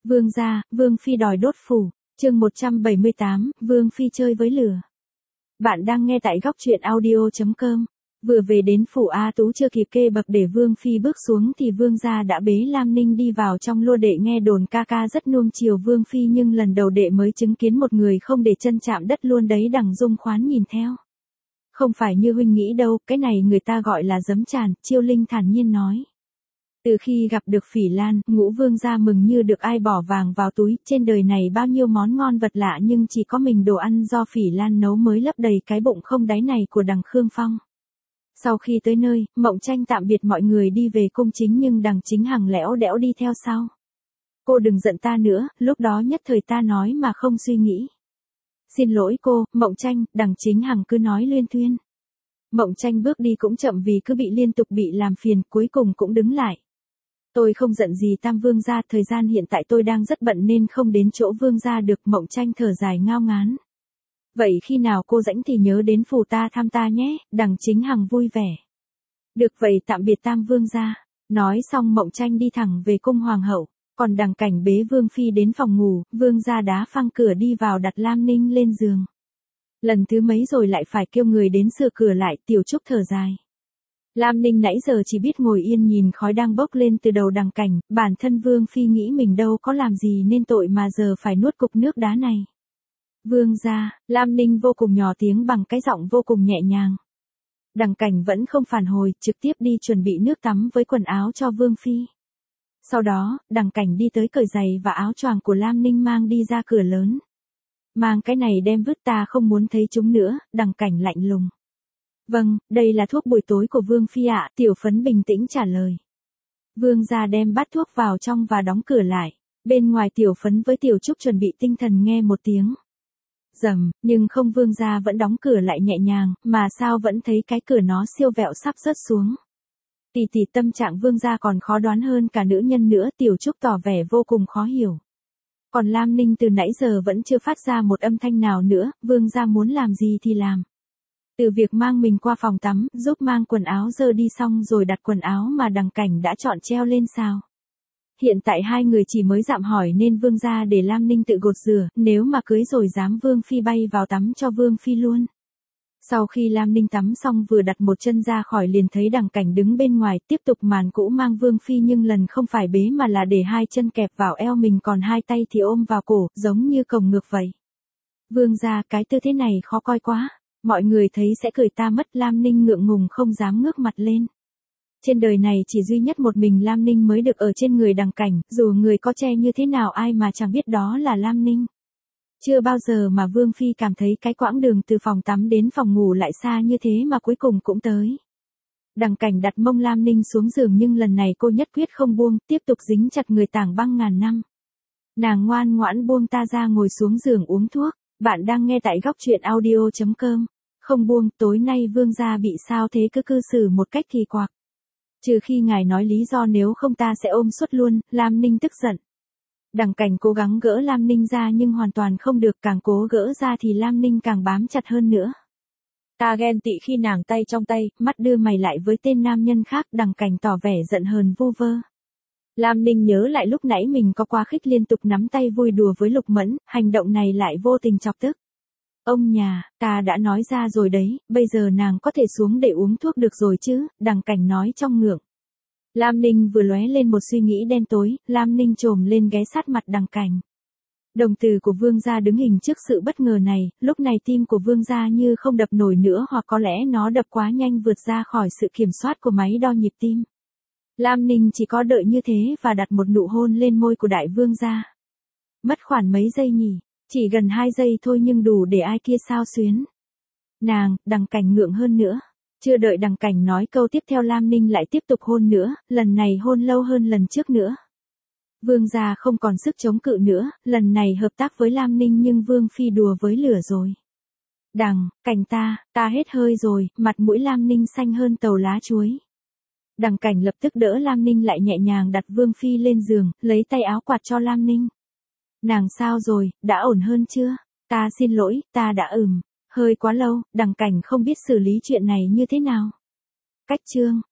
Vương gia, Vương phi đòi đốt phủ. Chương 178, Vương phi chơi với lửa. Bạn đang nghe tại góc truyện audio.com. Vừa về đến phủ A Tú chưa kịp kê bậc để Vương phi bước xuống thì Vương gia đã bế Lam Ninh đi vào trong lua. Đệ nghe đồn ca ca rất nuông chiều Vương phi, nhưng lần đầu đệ mới chứng kiến một người không để chân chạm đất luôn đấy. Đằng Dung khoán nhìn theo. Không phải như huynh nghĩ đâu, cái này người ta gọi là giấm tràn. Chiêu Linh thản nhiên nói. Từ khi gặp được Phỉ Lan, Ngũ Vương gia mừng như được ai bỏ vàng vào túi. Trên đời này bao nhiêu món ngon vật lạ, nhưng chỉ có mình đồ ăn do Phỉ Lan nấu mới lấp đầy cái bụng không đáy này của đằng Khương Phong. Sau khi tới nơi, Mộng Tranh tạm biệt mọi người đi về cung chính, nhưng đằng Chính Hằng lẽo đẽo đi theo sau. Cô đừng giận ta nữa, lúc đó nhất thời ta nói mà không suy nghĩ. Xin lỗi cô, Mộng Tranh. Đằng Chính Hằng cứ nói luyên thuyên. Mộng Tranh bước đi cũng chậm vì cứ bị liên tục bị làm phiền, cuối cùng cũng đứng lại. Tôi không giận gì Tam Vương gia, thời gian hiện tại tôi đang rất bận nên không đến chỗ Vương gia được. Mộng Tranh thở dài ngao ngán. Vậy khi nào cô rảnh thì nhớ đến phủ ta thăm ta nhé. Đằng Chính Hằng vui vẻ. Được vậy, tạm biệt Tam Vương gia. Nói xong Mộng Tranh đi thẳng về cung hoàng hậu. Còn đằng Cảnh bế Vương phi đến phòng ngủ, Vương gia đá phăng cửa đi vào đặt Lam Ninh lên giường. Lần thứ mấy rồi lại phải kêu người đến sửa cửa lại. Tiểu Trúc thở dài. Lam Ninh nãy giờ chỉ biết ngồi yên nhìn khói đang bốc lên từ đầu đằng Cảnh. Bản thân Vương phi nghĩ mình đâu có làm gì nên tội mà giờ phải nuốt cục nước đá này. Vương gia, Lam Ninh vô cùng nhỏ tiếng bằng cái giọng vô cùng nhẹ nhàng. Đằng Cảnh vẫn không phản hồi, trực tiếp đi chuẩn bị nước tắm với quần áo cho Vương phi. Sau đó, đằng Cảnh đi tới cởi giày và áo choàng của Lam Ninh mang đi ra cửa lớn. Mang cái này đem vứt, ta không muốn thấy chúng nữa. Đằng Cảnh lạnh lùng. Vâng, đây là thuốc buổi tối của Vương phi ạ. Tiểu Phấn bình tĩnh trả lời. Vương gia đem bát thuốc vào trong và đóng cửa lại. Bên ngoài Tiểu Phấn với Tiểu Trúc chuẩn bị tinh thần nghe một tiếng rầm, nhưng không, Vương gia vẫn đóng cửa lại nhẹ nhàng, mà sao vẫn thấy cái cửa nó siêu vẹo sắp rớt xuống. Tỷ tỷ, tâm trạng Vương gia còn khó đoán hơn cả nữ nhân nữa. Tiểu Trúc tỏ vẻ vô cùng khó hiểu. Còn Lam Ninh từ nãy giờ vẫn chưa phát ra một âm thanh nào nữa. Vương gia muốn làm gì thì làm. Từ việc mang mình qua phòng tắm, giúp mang quần áo dơ đi xong rồi đặt quần áo mà đằng Cảnh đã chọn treo lên sao. Hiện tại hai người chỉ mới dạm hỏi nên Vương gia để Lam Ninh tự gột rửa, nếu mà cưới rồi dám Vương phi bay vào tắm cho Vương phi luôn. Sau khi Lam Ninh tắm xong vừa đặt một chân ra khỏi liền thấy đằng Cảnh đứng bên ngoài. Tiếp tục màn cũ mang Vương phi, nhưng lần không phải bế mà là để hai chân kẹp vào eo mình, còn hai tay thì ôm vào cổ, giống như cồng ngược vậy. Vương gia, cái tư thế này khó coi quá. Mọi người thấy sẽ cười ta mất. Lam Ninh ngượng ngùng không dám ngước mặt lên. Trên đời này chỉ duy nhất một mình Lam Ninh mới được ở trên người đằng Cảnh, dù người có che như thế nào ai mà chẳng biết đó là Lam Ninh. Chưa bao giờ mà Vương phi cảm thấy cái quãng đường từ phòng tắm đến phòng ngủ lại xa như thế mà cuối cùng cũng tới. Đằng Cảnh đặt mông Lam Ninh xuống giường, nhưng lần này cô nhất quyết không buông, tiếp tục dính chặt người tảng băng ngàn năm. Nàng ngoan ngoãn buông ta ra, ngồi xuống giường uống thuốc. Bạn đang nghe tại góc truyện audio.com. Không buông, tối nay Vương gia bị sao thế, cứ cư xử một cách kỳ quặc. Trừ khi ngài nói lý do, nếu không ta sẽ ôm suốt luôn. Lam Ninh tức giận. Đằng Cảnh cố gắng gỡ Lam Ninh ra nhưng hoàn toàn không được, càng cố gỡ ra thì Lam Ninh càng bám chặt hơn nữa. Ta ghen tị khi nàng tay trong tay, mắt đưa mày lại với tên nam nhân khác. Đằng Cảnh tỏ vẻ giận hờn vu vơ. Lam Ninh nhớ lại lúc nãy mình có quá khích, liên tục nắm tay vui đùa với Lục Mẫn, hành động này lại vô tình chọc tức. Ông nhà, ta đã nói ra rồi đấy, bây giờ nàng có thể xuống để uống thuốc được rồi chứ. Đằng Cảnh nói trong ngượng. Lam Ninh vừa lóe lên một suy nghĩ đen tối. Lam Ninh chồm lên ghé sát mặt đằng Cảnh. Đồng tử của Vương gia đứng hình trước sự bất ngờ này. Lúc này tim của Vương gia như không đập nổi nữa, hoặc có lẽ nó đập quá nhanh vượt ra khỏi sự kiểm soát của máy đo nhịp tim. Lam Ninh chỉ có đợi như thế và đặt một nụ hôn lên môi của đại vương gia. Mất khoảng mấy giây nhỉ? Chỉ gần 2 giây thôi nhưng đủ để ai kia xao xuyến. Nàng, đằng Cảnh ngượng hơn nữa. Chưa đợi đằng Cảnh nói câu tiếp theo, Lam Ninh lại tiếp tục hôn nữa, lần này hôn lâu hơn lần trước nữa. Vương gia không còn sức chống cự nữa, lần này hợp tác với Lam Ninh nhưng Vương phi đùa với lửa rồi. Đằng Cảnh, ta hết hơi rồi. Mặt mũi Lam Ninh xanh hơn tàu lá chuối. Đằng Cảnh lập tức đỡ Lam Ninh lại, nhẹ nhàng đặt Vương phi lên giường, lấy tay áo quạt cho Lam Ninh. Nàng sao rồi, đã ổn hơn chưa? Ta xin lỗi, ta đã hơi quá lâu. Đằng Cảnh không biết xử lý chuyện này như thế nào. Cách chương